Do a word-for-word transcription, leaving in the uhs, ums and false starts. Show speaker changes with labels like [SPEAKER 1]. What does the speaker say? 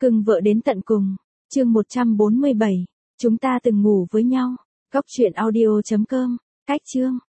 [SPEAKER 1] Cưng vợ đến tận cùng. Chương một trăm bốn mươi bảy. Chúng ta từng ngủ với nhau. Góc truyện audio chấm com. Cách chương.